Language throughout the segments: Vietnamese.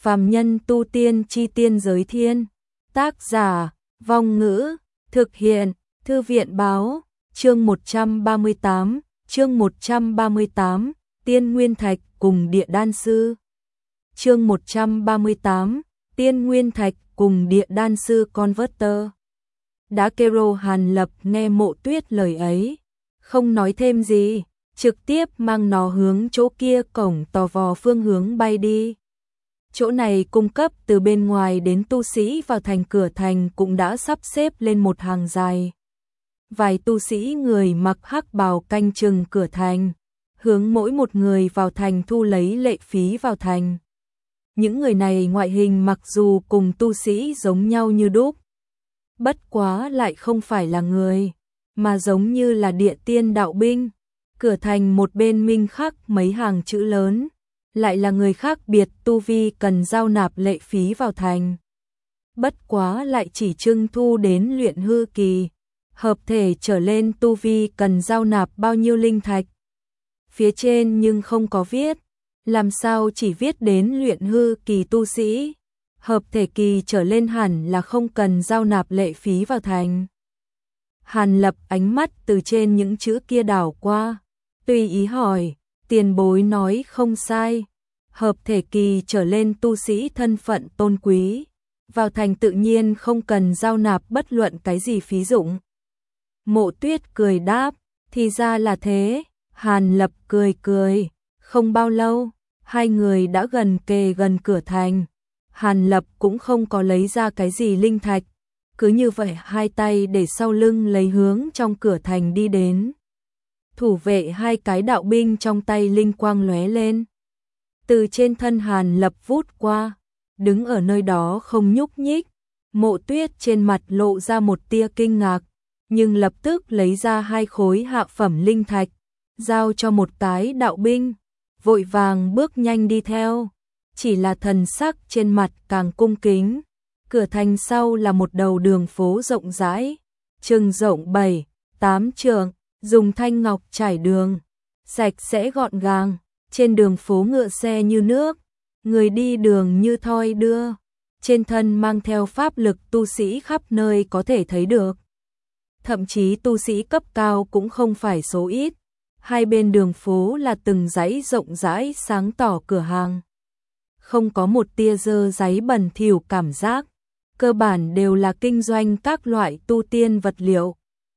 Phàm nhân tu tiên chi tiên giới thiên. Tác giả, Vong Ngữ, thực hiện, Thư viện báo, chương 138, Tiên Nguyên Thạch cùng Địa Đan Sư. Chương 138, Tiên Nguyên Thạch cùng Địa Đan Sư Converter. Đã kêu Hàn Lập nghe Mộ Tuyết lời ấy, không nói thêm gì, trực tiếp mang nó hướng chỗ kia cổng tò vò phương hướng bay đi. Chỗ này cung cấp từ bên ngoài đến tu sĩ vào thành, cửa thành cũng đã sắp xếp lên một hàng dài. Vài tu sĩ người mặc hắc bào canh chừng cửa thành, hướng mỗi một người vào thành thu lấy lệ phí vào thành. Những người này ngoại hình mặc dù cùng tu sĩ giống nhau như đúc, bất quá lại không phải là người, mà giống như là địa tiên đạo binh. Cửa thành một bên minh khắc mấy hàng chữ lớn, lại là người khác biệt tu vi cần giao nạp lệ phí vào thành. Bất quá lại chỉ trưng thu đến luyện hư kỳ, hợp thể trở lên tu vi cần giao nạp bao nhiêu linh thạch. Phía trên nhưng không có viết, làm sao chỉ viết đến luyện hư kỳ tu sĩ, hợp thể kỳ trở lên hẳn là không cần giao nạp lệ phí vào thành. Hàn Lập ánh mắt từ trên những chữ kia đảo qua, tùy ý hỏi, tiền bối nói không sai, hợp thể kỳ trở lên tu sĩ thân phận tôn quý, vào thành tự nhiên không cần giao nạp bất luận cái gì phí dụng. Mộ Tuyết cười đáp, thì ra là thế. Hàn Lập cười cười, không bao lâu, hai người đã gần kề gần cửa thành. Hàn Lập cũng không có lấy ra cái gì linh thạch, cứ như vậy hai tay để sau lưng lấy hướng trong cửa thành đi đến. Thủ vệ hai cái đạo binh trong tay linh quang lóe lên, từ trên thân Hàn Lập vút qua, đứng ở nơi đó không nhúc nhích. Mộ Tuyết trên mặt lộ ra một tia kinh ngạc, nhưng lập tức lấy ra hai khối hạ phẩm linh thạch, giao cho một cái đạo binh, vội vàng bước nhanh đi theo, chỉ là thần sắc trên mặt càng cung kính. Cửa thành sau là một đầu đường phố rộng rãi, chừng rộng 7-8 trượng, dùng thanh ngọc trải đường, sạch sẽ gọn gàng, trên đường phố ngựa xe như nước, người đi đường như thoi đưa, trên thân mang theo pháp lực tu sĩ khắp nơi có thể thấy được. Thậm chí tu sĩ cấp cao cũng không phải số ít. Hai bên đường phố là từng dãy rộng rãi sáng tỏ cửa hàng, không có một tia dơ dáy bẩn thỉu cảm giác, cơ bản đều là kinh doanh các loại tu tiên vật liệu,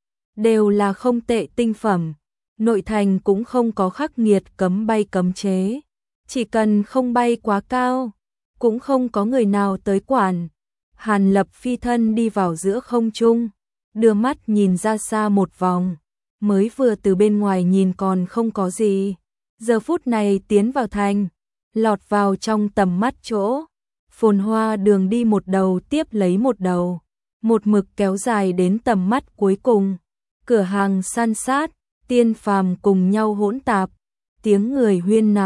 đều là không tệ tinh phẩm. Nội thành cũng không có khắc nghiệt cấm bay cấm chế, chỉ cần không bay quá cao, cũng không có người nào tới quản. Hàn Lập phi thân đi vào giữa không trung, đưa mắt nhìn ra xa một vòng, mới vừa từ bên ngoài nhìn còn không có gì, giờ phút này tiến vào thành, lọt vào trong tầm mắt chỗ, phồn hoa đường đi một đầu tiếp lấy một đầu, một mực kéo dài đến tầm mắt cuối cùng. Cửa hàng san sát, tiên phàm cùng nhau hỗn tạp, tiếng người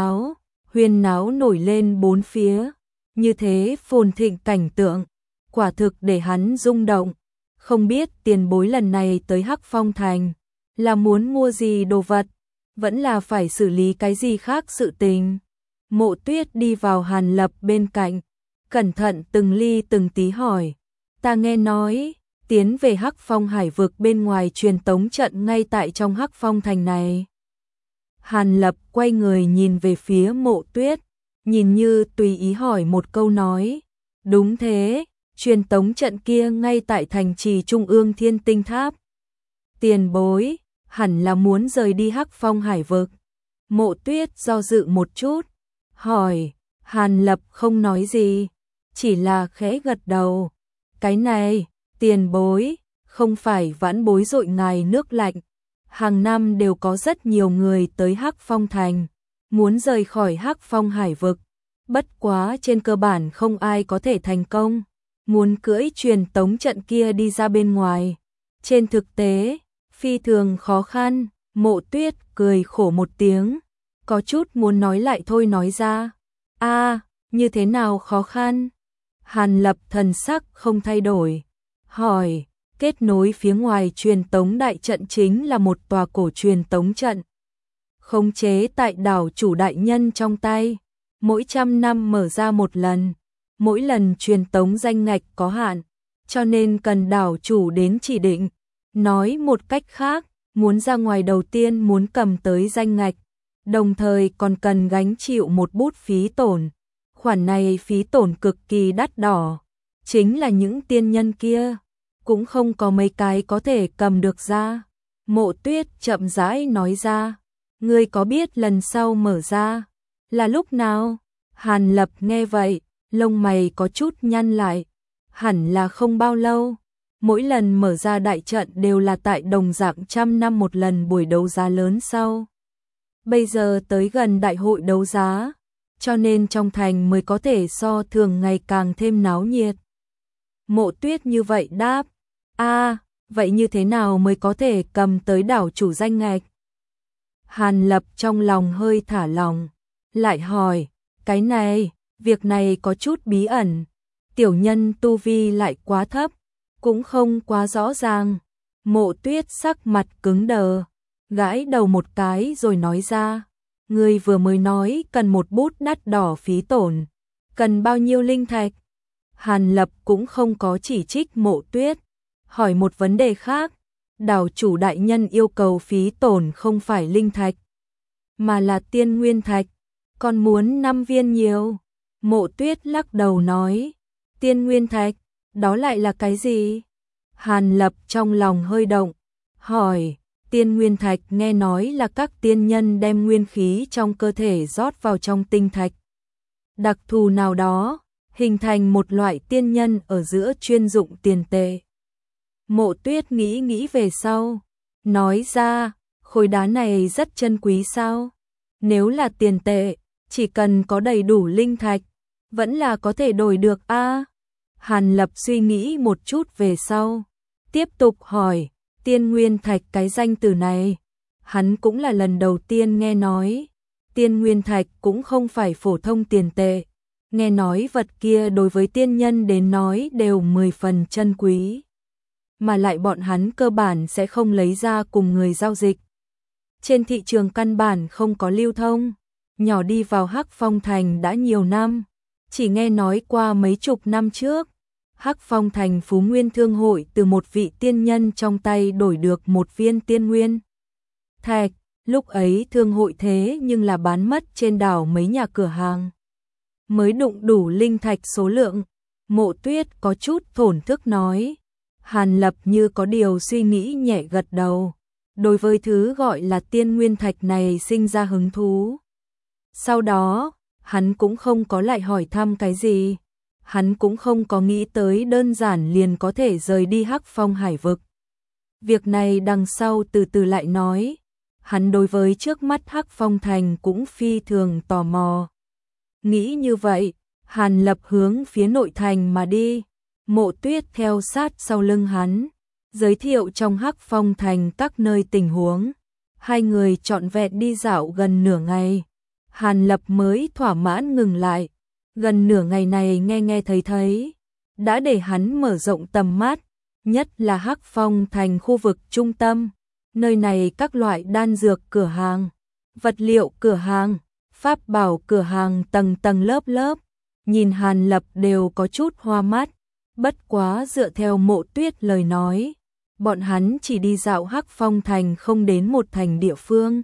huyên náo nổi lên bốn phía, như thế phồn thịnh cảnh tượng, quả thực để hắn rung động. Không biết tiền bối lần này tới Hắc Phong Thành là muốn mua gì đồ vật, vẫn là phải xử lý cái gì khác sự tình. Mộ Tuyết đi vào Hàn Lập bên cạnh, cẩn thận từng ly từng tí hỏi, ta nghe nói tiến về Hắc Phong Hải vực bên ngoài truyền tống trận ngay tại trong Hắc Phong Thành này. Hàn Lập quay người nhìn về phía Mộ Tuyết, nhìn như tùy ý hỏi một câu nói, đúng thế, truyền tống trận kia ngay tại thành trì trung ương Thiên Tinh Tháp. Tiền bối, hẳn là muốn rời đi Hắc Phong Hải vực. Mộ Tuyết do dự một chút, hỏi. Hàn Lập không nói gì, chỉ là khẽ gật đầu. Cái này, tiền bối, không phải vãn bối dội ngài nước lạnh. Hàng năm đều có rất nhiều người tới Hắc Phong Thành, muốn rời khỏi Hắc Phong Hải vực. Bất quá trên cơ bản không ai có thể thành công, muốn cưỡi truyền tống trận kia đi ra bên ngoài. Trên thực tế, phi thường khó khăn. Mộ Tuyết cười khổ một tiếng, có chút muốn nói lại thôi nói ra. Như thế nào khó khăn? Hàn Lập thần sắc không thay đổi, hỏi. Kết nối phía ngoài truyền tống đại trận chính là một tòa cổ truyền tống trận, khống chế tại đảo chủ đại nhân trong tay, mỗi 100 năm mở ra một lần, mỗi lần truyền tống danh ngạch có hạn, cho nên cần đảo chủ đến chỉ định. Nói một cách khác, muốn ra ngoài đầu tiên muốn cầm tới danh ngạch, đồng thời còn cần gánh chịu một bút phí tổn. Khoản này phí tổn cực kỳ đắt đỏ, chính là những tiên nhân kia, cũng không có mấy cái có thể cầm được ra. Mộ Tuyết chậm rãi nói ra, ngươi có biết lần sau mở ra là lúc nào? Hàn Lập nghe vậy, lông mày có chút nhăn lại, hẳn là không bao lâu. Mỗi lần mở ra đại trận đều là tại đồng dạng trăm năm một lần buổi đấu giá lớn sau. Bây giờ tới gần đại hội đấu giá, cho nên trong thành mới có thể so thường ngày càng thêm náo nhiệt. Mộ Tuyết như vậy đáp, vậy như thế nào mới có thể cầm tới đảo chủ danh ngạch? Hàn Lập trong lòng hơi thả lòng, lại hỏi, cái này, việc này có chút bí ẩn, tiểu nhân tu vi lại quá thấp, cũng không quá rõ ràng. Mộ Tuyết sắc mặt cứng đờ, gãi đầu một cái rồi nói ra, ngươi vừa mới nói cần một bút đắt đỏ phí tổn, cần bao nhiêu linh thạch? Hàn Lập cũng không có chỉ trích Mộ Tuyết, hỏi một vấn đề khác, đảo chủ đại nhân yêu cầu phí tổn không phải linh thạch, mà là tiên nguyên thạch, còn muốn 5 viên nhiều. Mộ Tuyết lắc đầu nói, tiên nguyên thạch, đó lại là cái gì? Hàn Lập trong lòng hơi động, hỏi, tiên nguyên thạch nghe nói là các tiên nhân đem nguyên khí trong cơ thể rót vào trong tinh thạch đặc thù nào đó, hình thành một loại tiên nhân ở giữa chuyên dụng tiền tệ. Mộ Tuyết nghĩ về sau, nói ra, khối đá này rất chân quý sao? Nếu là tiền tệ, chỉ cần có đầy đủ linh thạch, vẫn là có thể đổi được a. Hàn Lập suy nghĩ một chút về sau, tiếp tục hỏi, tiên nguyên thạch cái danh từ này, hắn cũng là lần đầu tiên nghe nói. Tiên nguyên thạch cũng không phải phổ thông tiền tệ, nghe nói vật kia đối với tiên nhân đến nói đều 10 phần chân quý, mà lại bọn hắn cơ bản sẽ không lấy ra cùng người giao dịch. Trên thị trường căn bản không có lưu thông, nhỏ đi vào Hắc Phong Thành đã nhiều năm, chỉ nghe nói qua mấy chục năm trước, Hắc Phong Thành Phú Nguyên Thương hội từ một vị tiên nhân trong tay đổi được một viên tiên nguyên thạch, lúc ấy thương hội thế nhưng là bán mất trên đảo mấy nhà cửa hàng, mới đụng đủ linh thạch số lượng. Mộ Tuyết có chút thổn thức nói. Hàn Lập như có điều suy nghĩ nhẹ gật đầu, đối với thứ gọi là tiên nguyên thạch này sinh ra hứng thú. Sau đó, hắn cũng không có lại hỏi thăm cái gì, hắn cũng không có nghĩ tới đơn giản liền có thể rời đi Hắc Phong Hải vực. Việc này đằng sau từ từ lại nói, hắn đối với trước mắt Hắc Phong Thành cũng phi thường tò mò. Nghĩ như vậy, Hàn Lập hướng phía nội thành mà đi. Mộ Tuyết theo sát sau lưng hắn, giới thiệu trong Hắc Phong Thành các nơi tình huống. Hai người trọn vẹn đi dạo gần nửa ngày. Hàn Lập mới thỏa mãn ngừng lại. Gần nửa ngày này nghe thấy, đã để hắn mở rộng tầm mắt, nhất là Hắc Phong Thành khu vực trung tâm. Nơi này các loại đan dược cửa hàng, vật liệu cửa hàng, pháp bảo cửa hàng tầng tầng lớp lớp, nhìn Hàn Lập đều có chút hoa mắt. Bất quá dựa theo Mộ Tuyết lời nói, bọn hắn chỉ đi dạo Hắc Phong Thành không đến một thành địa phương.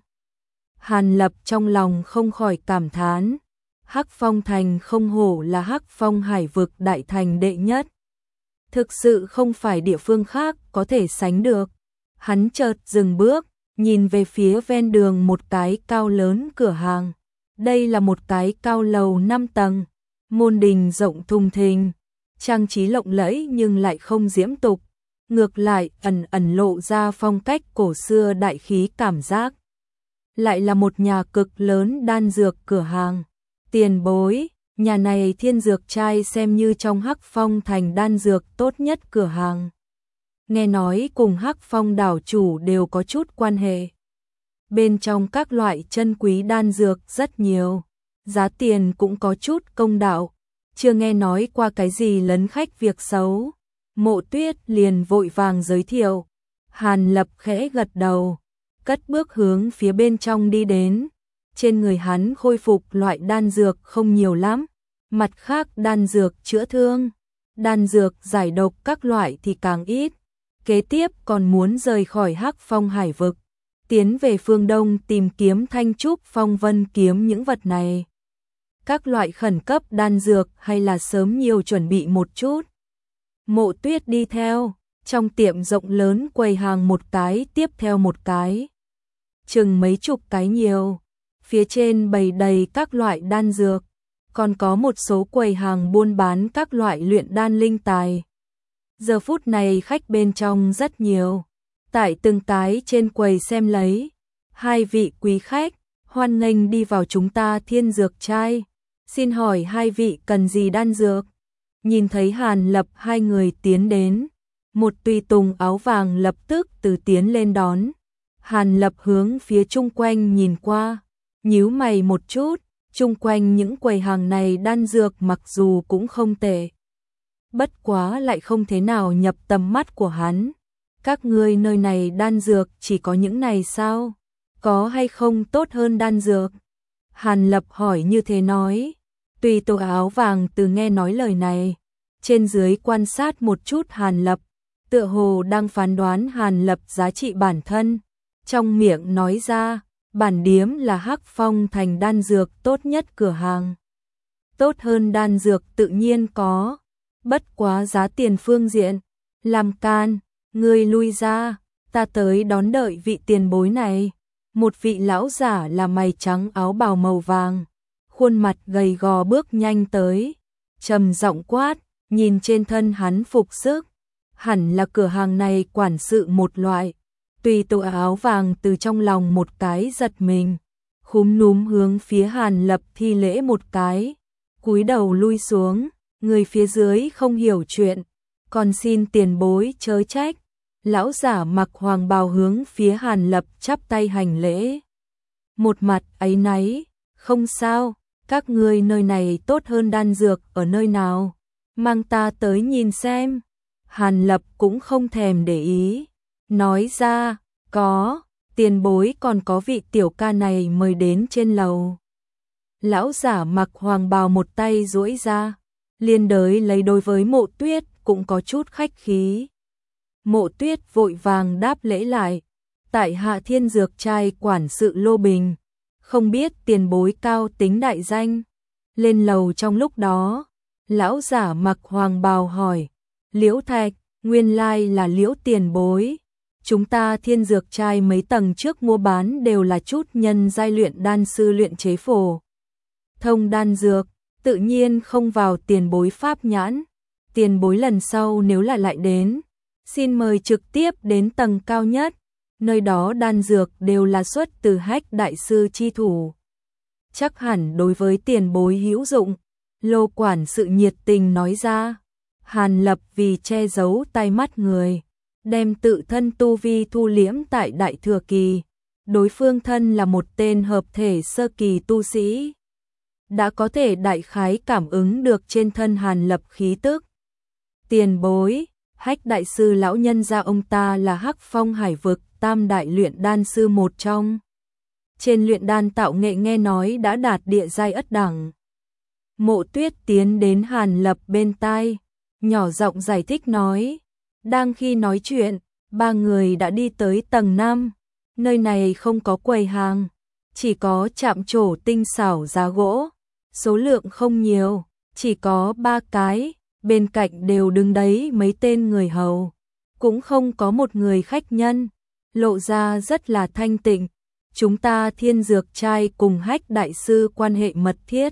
Hàn Lập trong lòng không khỏi cảm thán, Hắc Phong Thành không hổ là Hắc Phong Hải vực đại thành đệ nhất. Thực sự không phải địa phương khác có thể sánh được. Hắn chợt dừng bước, nhìn về phía ven đường một cái cao lớn cửa hàng. Đây là một cái cao lầu 5 tầng, môn đình rộng thùng thình, trang trí lộng lẫy nhưng lại không diễm tục, ngược lại ẩn lộ ra phong cách cổ xưa đại khí cảm giác. Lại là một nhà cực lớn đan dược cửa hàng. Tiền bối, nhà này Thiên Dược Trai xem như trong Hắc Phong Thành đan dược tốt nhất cửa hàng. Nghe nói cùng Hắc Phong đảo chủ đều có chút quan hệ. Bên trong các loại chân quý đan dược rất nhiều, giá tiền cũng có chút công đạo, chưa nghe nói qua cái gì lấn khách việc xấu. Mộ Tuyết liền vội vàng giới thiệu. Hàn Lập khẽ gật đầu, cất bước hướng phía bên trong đi đến. Trên người hắn khôi phục loại đan dược không nhiều lắm, Mặt khác đan dược chữa thương, đan dược giải độc các loại thì càng ít. Kế tiếp còn muốn rời khỏi Hắc Phong hải vực, tiến về phương Đông tìm kiếm Thanh Trúc Phong Vân kiếm những vật này. Các loại khẩn cấp đan dược hay là sớm nhiều chuẩn bị một chút. Mộ Tuyết đi theo, trong tiệm rộng lớn quầy hàng một cái tiếp theo một cái. Chừng mấy chục cái nhiều, phía trên bày đầy các loại đan dược, còn có một số quầy hàng buôn bán các loại luyện đan linh tài. Giờ phút này khách bên trong rất nhiều, tại từng cái trên quầy xem lấy. Hai vị quý khách, hoan nghênh đi vào chúng ta Thiên Dược Trai. Xin hỏi hai vị cần gì đan dược? Nhìn thấy Hàn Lập hai người tiến đến, một tùy tùng áo vàng lập tức từ tiến lên đón. Hàn Lập hướng phía chung quanh nhìn qua, nhíu mày một chút, chung quanh những quầy hàng này đan dược mặc dù cũng không tệ, bất quá lại không thế nào nhập tầm mắt của hắn. Các ngươi nơi này đan dược chỉ có những này sao? Có hay không tốt hơn đan dược? Hàn Lập hỏi như thế nói. Tùy tùng áo vàng từ nghe nói lời này, trên dưới quan sát một chút Hàn Lập, tựa hồ đang phán đoán Hàn Lập giá trị bản thân. Trong miệng nói ra, bản điếm là Hắc Phong thành đan dược tốt nhất cửa hàng. Tốt hơn đan dược tự nhiên có, bất quá giá tiền phương diện. Làm can, ngươi lui ra, ta tới đón đợi vị tiền bối này. Một vị lão giả là mày trắng áo bào màu vàng, khuôn mặt gầy gò bước nhanh tới, trầm giọng quát, nhìn trên thân hắn phục sức, hẳn là cửa hàng này quản sự một loại. Tùy tùng áo vàng từ trong lòng một cái giật mình, khúm núm hướng phía Hàn Lập thi lễ một cái, cúi đầu lui xuống. Người phía dưới không hiểu chuyện, còn xin tiền bối chớ trách. Lão giả mặc hoàng bào hướng phía Hàn Lập chắp tay hành lễ, một mặt áy náy. Không sao, các ngươi nơi này tốt hơn đan dược ở nơi nào, mang ta tới nhìn xem. Hàn Lập cũng không thèm để ý, nói ra, có, tiền bối còn có vị tiểu ca này mời đến trên lầu. Lão giả mặc hoàng bào một tay duỗi ra, liên đới lấy đối với Mộ Tuyết cũng có chút khách khí. Mộ Tuyết vội vàng đáp lễ lại, tại hạ Thiên Dược Trai quản sự Lô Bình, không biết tiền bối cao tính đại danh. Lên lầu trong lúc đó, lão giả mặc hoàng bào hỏi, Liễu Thạch, nguyên lai là Liễu tiền bối. Chúng ta Thiên Dược Trai mấy tầng trước mua bán đều là chút nhân giai luyện đan sư luyện chế phổ thông đan dược, tự nhiên không vào tiền bối pháp nhãn. Tiền bối lần sau nếu là lại đến, xin mời trực tiếp đến tầng cao nhất, nơi đó đan dược đều là xuất từ Hách đại sư chi thủ, chắc hẳn đối với tiền bối hữu dụng. Lô quản sự nhiệt tình nói ra. Hàn Lập vì che giấu tai mắt người, đem tự thân tu vi thu liễm tại đại thừa kỳ. Đối phương thân là một tên hợp thể sơ kỳ tu sĩ, đã có thể đại khái cảm ứng được trên thân Hàn Lập khí tức. Tiền bối, Hách đại sư lão nhân gia ông ta là Hắc Phong hải vực tam đại luyện đan sư một trong. Trên luyện đan tạo nghệ nghe nói đã đạt địa giai ất đẳng. Mộ Tuyết tiến đến Hàn Lập bên tai, nhỏ giọng giải thích nói. Đang khi nói chuyện, ba người đã đi tới tầng 5. Nơi này không có quầy hàng, chỉ có chạm trổ tinh xảo giá gỗ, số lượng không nhiều, chỉ có 3 cái, bên cạnh đều đứng đấy mấy tên người hầu, cũng không có một người khách nhân, lộ ra rất là thanh tịnh. Chúng ta Thiên Dược Trai cùng Hách đại sư quan hệ mật thiết.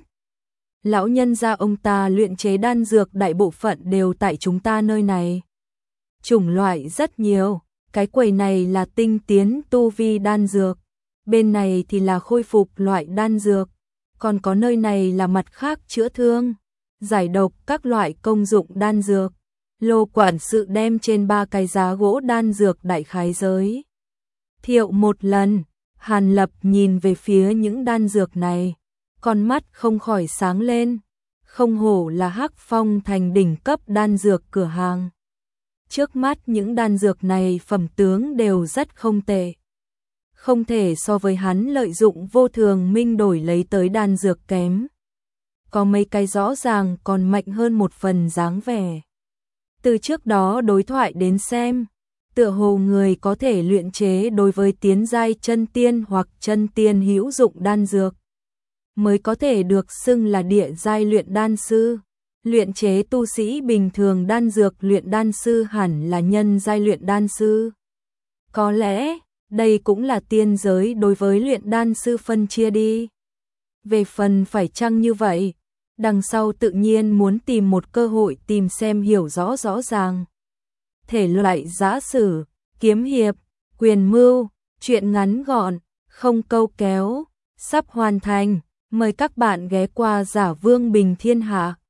Lão nhân gia ông ta luyện chế đan dược đại bộ phận đều tại chúng ta nơi này. Chủng loại rất nhiều, cái quầy này là tinh tiến tu vi đan dược, bên này thì là khôi phục loại đan dược, còn có nơi này là mặt khác chữa thương, giải độc các loại công dụng đan dược. Lô quản sự đem trên 3 cái giá gỗ đan dược đại khái giới thiệu một lần. Hàn Lập nhìn về phía những đan dược này, con mắt không khỏi sáng lên, không hổ là Hắc Phong thành đỉnh cấp đan dược cửa hàng. Trước mắt những đan dược này phẩm tướng đều rất không tệ, không thể so với hắn lợi dụng vô thường minh đổi lấy tới đan dược kém. có mấy cái rõ ràng còn mạnh hơn một phần dáng vẻ. Từ trước đó đối thoại đến xem, tựa hồ người có thể luyện chế đối với tiến giai chân tiên hoặc chân tiên hữu dụng đan dược, mới có thể được xưng là địa giai luyện đan sư. Luyện chế tu sĩ bình thường đan dược luyện đan sư hẳn là nhân giai luyện đan sư. Có lẽ, đây cũng là tiên giới đối với luyện đan sư phân chia đi. Về phần phải chăng như vậy, đằng sau tự nhiên muốn tìm một cơ hội tìm xem hiểu rõ rõ ràng. Thể loại giã sử, kiếm hiệp, quyền mưu, truyện ngắn gọn, không câu kéo, sắp hoàn thành. Mời các bạn ghé qua Giả Vương Bình Thiên Hạ.